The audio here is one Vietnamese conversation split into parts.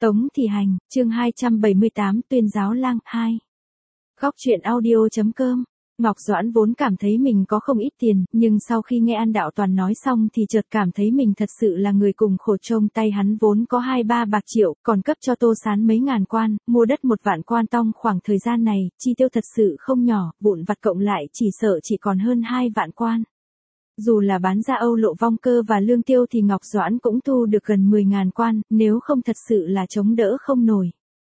Tống Thị Hành, chương 278 tuyên giáo lang 2. Góc truyện audio.com. Ngọc Doãn vốn cảm thấy mình có không ít tiền, nhưng sau khi nghe An Đạo Toàn nói xong thì chợt cảm thấy mình thật sự là người cùng khổ. Trông tay hắn vốn có 2-3 bạc triệu, còn cấp cho Tô Sán mấy ngàn quan, mua đất 1 vạn quan tong. Khoảng thời gian này, chi tiêu thật sự không nhỏ, vụn vặt cộng lại chỉ sợ chỉ còn hơn 2 vạn quan. Dù là bán ra Âu Lộ Vong Cơ và lương tiêu thì Ngọc Doãn cũng thu được gần 10.000 quan, nếu không thật sự là chống đỡ không nổi.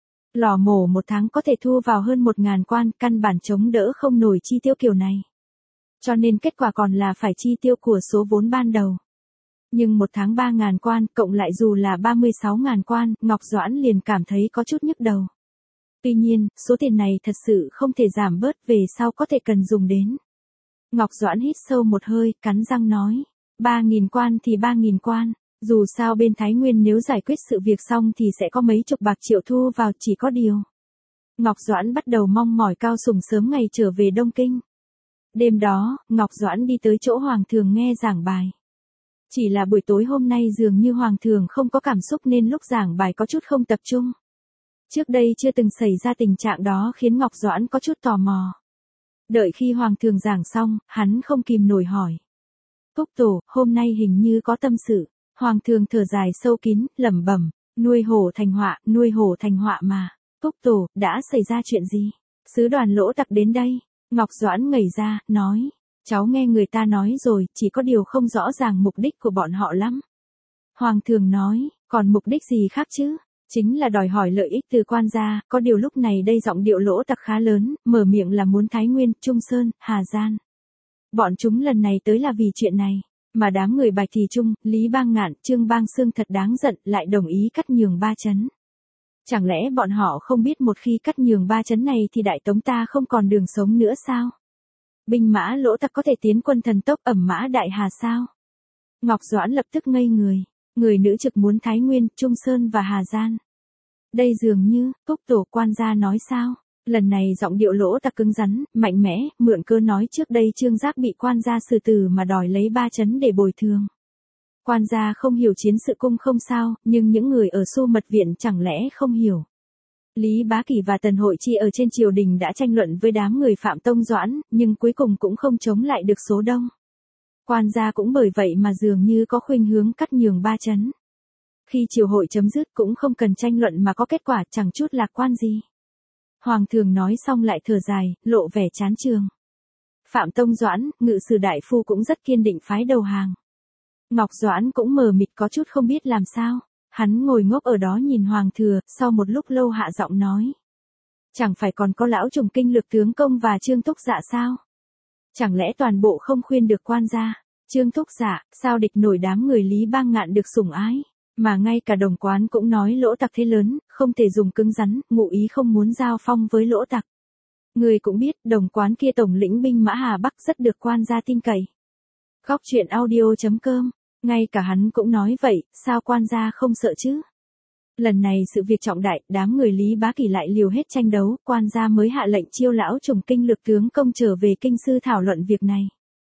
Lò mổ 1 tháng có thể thu vào hơn 1.000 quan, căn bản chống đỡ không nổi chi tiêu kiểu này. Cho nên kết quả còn là phải chi tiêu của số vốn ban đầu. Nhưng 1 tháng 3.000 quan, cộng lại dù là 36.000 quan, Ngọc Doãn liền cảm thấy có chút nhức đầu. Tuy nhiên, số tiền này thật sự không thể giảm bớt, về sau có thể cần dùng đến. Ngọc Doãn hít sâu một hơi, cắn răng nói. 3.000 quan thì 3.000 quan. Dù sao bên Thái Nguyên nếu giải quyết sự việc xong thì sẽ có mấy chục bạc triệu thu vào, chỉ có điều. Ngọc Doãn bắt đầu mong mỏi Cao Sùng sớm ngày trở về Đông Kinh. Đêm đó, Ngọc Doãn đi tới chỗ Hoàng thượng nghe giảng bài. Chỉ là buổi tối hôm nay dường như Hoàng thượng không có cảm xúc nên lúc giảng bài có chút không tập trung. Trước đây chưa từng xảy ra tình trạng đó khiến Ngọc Doãn có chút tò mò. Đợi khi Hoàng thượng giảng xong, hắn không kìm nổi hỏi. Thúc tổ, hôm nay hình như có tâm sự. Hoàng thượng thở dài sâu kín, lẩm bẩm, nuôi hổ thành họa mà. Thúc tổ, đã xảy ra chuyện gì? Sứ đoàn Lỗ Tặc đến đây. Ngọc Doãn ngẩng ra, nói. Cháu nghe người ta nói rồi, chỉ có điều không rõ ràng mục đích của bọn họ lắm. Hoàng thượng nói, còn mục đích gì khác chứ? Chính là đòi hỏi lợi ích từ quan gia, có điều lúc này đây giọng điệu Lỗ Tặc khá lớn, mở miệng là muốn Thái Nguyên, Trung Sơn, Hà Giang. Bọn chúng lần này tới là vì chuyện này. Mà đám người Bạch Thị Trung, Lý Bang Ngạn, Trương Bang Sương thật đáng giận, lại đồng ý cắt nhường 3 trấn. Chẳng lẽ bọn họ không biết một khi cắt nhường 3 trấn này thì Đại Tống ta không còn đường sống nữa sao? Binh mã Lỗ Tặc có thể tiến quân thần tốc ẩm mã Đại Hà sao? Ngọc Doãn lập tức ngây người. Người nữ trực muốn Thái Nguyên, Trung Sơn và Hà Giang. Đây dường như, Thúc tổ quan gia nói sao? Lần này giọng điệu Lỗ Tặc cứng rắn, mạnh mẽ, mượn cơ nói trước đây Trương Giác bị quan gia xử tử mà đòi lấy 3 trấn để bồi thường. Quan gia không hiểu chiến sự cung không sao, nhưng những người ở Xu Mật Viện chẳng lẽ không hiểu. Lý Bá Kỳ và Tần Hội Chi ở trên triều đình đã tranh luận với đám người Phạm Tông Doãn, nhưng cuối cùng cũng không chống lại được số đông. Quan gia cũng bởi vậy mà dường như có khuynh hướng cắt nhường 3 trấn. Khi triều hội chấm dứt cũng không cần tranh luận mà có kết quả, chẳng chút lạc quan gì. Hoàng thượng nói xong lại thở dài, lộ vẻ chán chường. Phạm Tông Doãn, ngự sử đại phu cũng rất kiên định phái đầu hàng. Ngọc Doãn cũng mờ mịt có chút không biết làm sao. Hắn ngồi ngốc ở đó nhìn Hoàng thượng, sau một lúc lâu hạ giọng nói. Chẳng phải còn có lão trùng kinh lược tướng công và Trương Thúc Dạ sao? Chẳng lẽ toàn bộ không khuyên được quan gia? Trương Thúc Dạ, sao địch nổi đám người Lý Bang Ngạn được sủng ái? Mà ngay cả Đồng Quán cũng nói Lỗ Tặc thế lớn, không thể dùng cứng rắn, ngụ ý không muốn giao phong với Lỗ Tặc. Người cũng biết, Đồng Quán kia tổng lĩnh binh mã Hà Bắc rất được quan gia tin cậy. Góc truyện audio.com, ngay cả hắn cũng nói vậy, sao quan gia không sợ chứ? Lần này sự việc trọng đại, đám người Lý Bá Kỳ lại liều hết tranh đấu, quan gia mới hạ lệnh chiêu lão trùng kinh lược tướng công trở về kinh sư thảo luận việc này.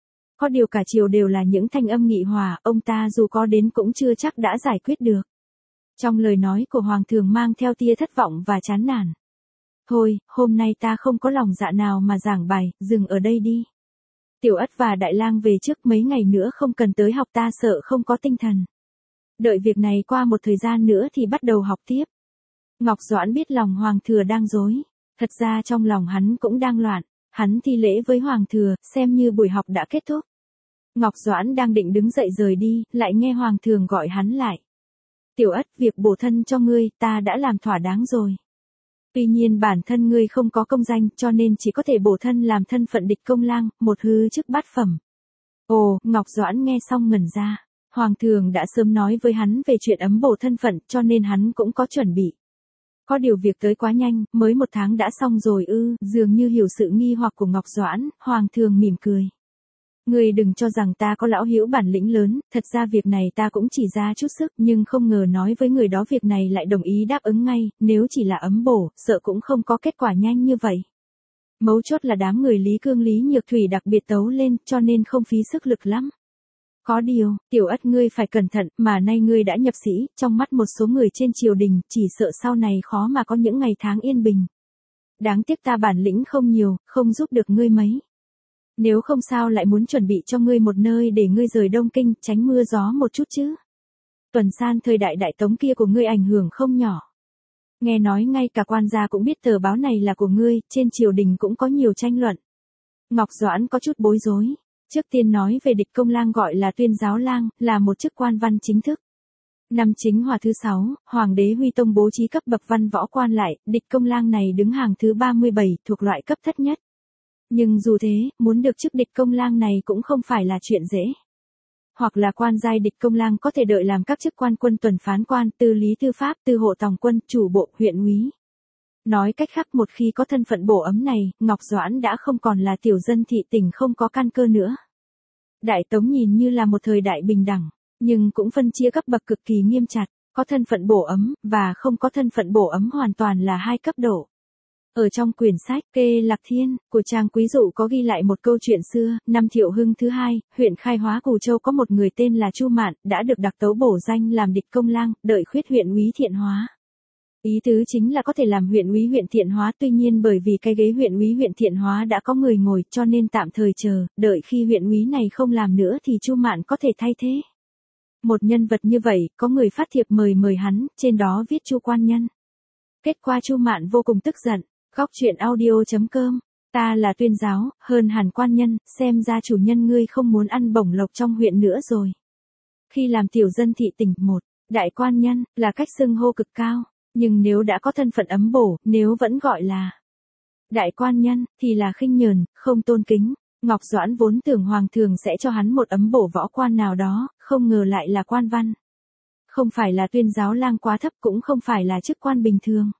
Có điều cả triều đều là những thanh âm nghị hòa, ông ta dù có đến cũng chưa chắc đã giải quyết được. Trong lời nói của Hoàng thượng mang theo tia thất vọng và chán nản. Thôi, hôm nay ta không có lòng dạ nào mà giảng bài, dừng ở đây đi. Tiểu Ất và Đại Lang về trước, mấy ngày nữa không cần tới học, ta sợ không có tinh thần. Đợi việc này qua một thời gian nữa thì bắt đầu học tiếp. Ngọc Doãn biết lòng Hoàng thượng đang rối. Thật ra trong lòng hắn cũng đang loạn. Hắn thi lễ với Hoàng thượng, xem như buổi học đã kết thúc. Ngọc Doãn đang định đứng dậy rời đi, lại nghe Hoàng thượng gọi hắn lại. Tiểu Ất, việc bổ thân cho ngươi, ta đã làm thỏa đáng rồi. Tuy nhiên bản thân ngươi không có công danh, cho nên chỉ có thể bổ thân làm thân phận địch công lang, một hư chức bát phẩm. Ồ, Ngọc Doãn nghe xong ngẩn ra. Hoàng thượng đã sớm nói với hắn về chuyện ấm bổ thân phận, cho nên hắn cũng có chuẩn bị. Có điều việc tới quá nhanh, mới 1 tháng đã xong rồi ư? Dường như hiểu sự nghi hoặc của Ngọc Doãn, Hoàng thượng mỉm cười. Ngươi đừng cho rằng ta có lão hữu bản lĩnh lớn, thật ra việc này ta cũng chỉ ra chút sức, nhưng không ngờ nói với người đó việc này lại đồng ý đáp ứng ngay, nếu chỉ là ấm bổ, sợ cũng không có kết quả nhanh như vậy. Mấu chốt là đám người Lý Cương Lý Nhược Thủy đặc biệt tấu lên, cho nên không phí sức lực lắm. Có điều, Tiểu Ất ngươi phải cẩn thận, mà nay ngươi đã nhập sĩ, trong mắt một số người trên triều đình, chỉ sợ sau này khó mà có những ngày tháng yên bình. Đáng tiếc ta bản lĩnh không nhiều, không giúp được ngươi mấy. Nếu không sao lại muốn chuẩn bị cho ngươi một nơi để ngươi rời Đông Kinh, tránh mưa gió một chút chứ. Tuần san thời đại Đại Tống kia của ngươi ảnh hưởng không nhỏ. Nghe nói ngay cả quan gia cũng biết tờ báo này là của ngươi, trên triều đình cũng có nhiều tranh luận. Ngọc Doãn có chút bối rối. Trước tiên nói về Địch Công Lang gọi là Tuyên Giáo Lang, là một chức quan văn chính thức. Năm Chính Hòa thứ 6, Hoàng đế Huy Tông bố trí cấp bậc văn võ quan lại, Địch Công Lang này đứng hàng thứ 37, thuộc loại cấp thấp nhất. Nhưng dù thế, muốn được chức Địch Công Lang này cũng không phải là chuyện dễ. Hoặc là quan giai Địch Công Lang có thể đợi làm các chức quan quân tuần phán quan, tư lý tư pháp, tư hộ tòng quân, chủ bộ, huyện úy. Nói cách khác, một khi có thân phận bổ ấm này, Ngọc Doãn đã không còn là tiểu dân thị tỉnh không có căn cơ nữa. Đại Tống nhìn như là một thời đại bình đẳng, nhưng cũng phân chia cấp bậc cực kỳ nghiêm chặt, có thân phận bổ ấm, và không có thân phận bổ ấm hoàn toàn là hai cấp độ. Ở trong quyển sách Kê Lạc Thiên của Trang Quý Dụ có ghi lại một câu chuyện xưa, năm Thiệu Hưng thứ 2, huyện Khai Hóa Cù Châu có một người tên là Chu Mạn, đã được đặc tấu bổ danh làm Địch Công Lang, đợi khuyết huyện úy Thiện Hóa. Ý tứ chính là có thể làm huyện úy huyện Thiện Hóa, tuy nhiên bởi vì cái ghế huyện úy huyện Thiện Hóa đã có người ngồi, cho nên tạm thời chờ, đợi khi huyện úy này không làm nữa thì Chu Mạn có thể thay thế. Một nhân vật như vậy, có người phát thiệp mời hắn, trên đó viết Chu quan nhân. Kết quả Chu Mạn vô cùng tức giận. Góc truyện audio.com. Ta là Tuyên Giáo, hơn hẳn quan nhân, xem ra chủ nhân ngươi không muốn ăn bổng lộc trong huyện nữa rồi. Khi làm tiểu dân thị tỉnh, một đại quan nhân là cách xưng hô cực cao, nhưng nếu đã có thân phận ấm bổ, nếu vẫn gọi là đại quan nhân thì là khinh nhờn, không tôn kính. Ngọc Doãn vốn tưởng hoàng thường sẽ cho hắn một ấm bổ võ quan nào đó, không ngờ lại là quan văn. Không phải là Tuyên Giáo Lang quá thấp, cũng không phải là chức quan bình thường.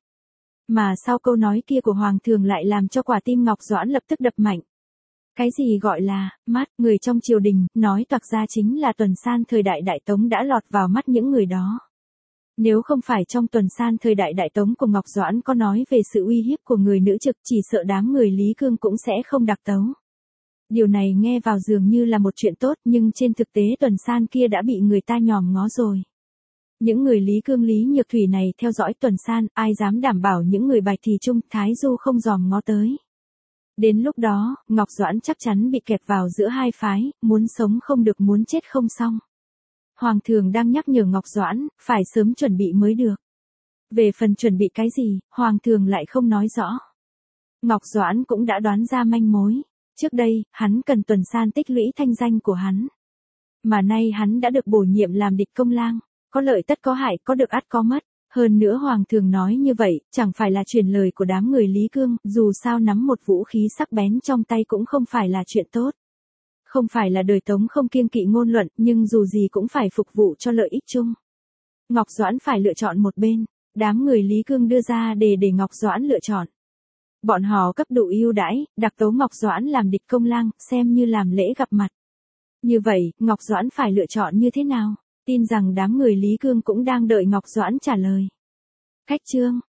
Mà sau câu nói kia của hoàng thường lại làm cho quả tim Ngọc Doãn lập tức đập mạnh. Cái gì gọi là mắt người trong triều đình, nói toạc ra chính là tuần san thời đại Đại Tống đã lọt vào mắt những người đó. Nếu không phải trong tuần san thời đại Đại Tống của Ngọc Doãn có nói về sự uy hiếp của người nữ trực, chỉ sợ đám người Lý Cương cũng sẽ không đặc tấu. Điều này nghe vào dường như là một chuyện tốt, nhưng trên thực tế tuần san kia đã bị người ta nhòm ngó rồi. Những người Lý Cương Lý Nhược Thủy này theo dõi tuần san, ai dám đảm bảo những người Bạch Thì Trung, Thái Du không dòm ngó tới. Đến lúc đó, Ngọc Doãn chắc chắn bị kẹp vào giữa hai phái, muốn sống không được, muốn chết không xong. Hoàng thường đang nhắc nhở Ngọc Doãn, phải sớm chuẩn bị mới được. Về phần chuẩn bị cái gì, Hoàng thường lại không nói rõ. Ngọc Doãn cũng đã đoán ra manh mối. Trước đây, hắn cần tuần san tích lũy thanh danh của hắn. Mà nay hắn đã được bổ nhiệm làm Địch Công Lang. Có lợi tất có hại, có được ắt có mất. Hơn nữa hoàng thường nói như vậy, chẳng phải là truyền lời của đám người Lý Cương, dù sao nắm một vũ khí sắc bén trong tay cũng không phải là chuyện tốt. Không phải là đời Tống không kiêng kỵ ngôn luận, nhưng dù gì cũng phải phục vụ cho lợi ích chung. Ngọc Doãn phải lựa chọn một bên, đám người Lý Cương đưa ra để Ngọc Doãn lựa chọn. Bọn họ cấp độ ưu đãi, đặc tấu Ngọc Doãn làm Địch Công Lang, xem như làm lễ gặp mặt. Như vậy, Ngọc Doãn phải lựa chọn như thế nào? Tin rằng đám người Lý Cương cũng đang đợi Ngọc Doãn trả lời. Cách chương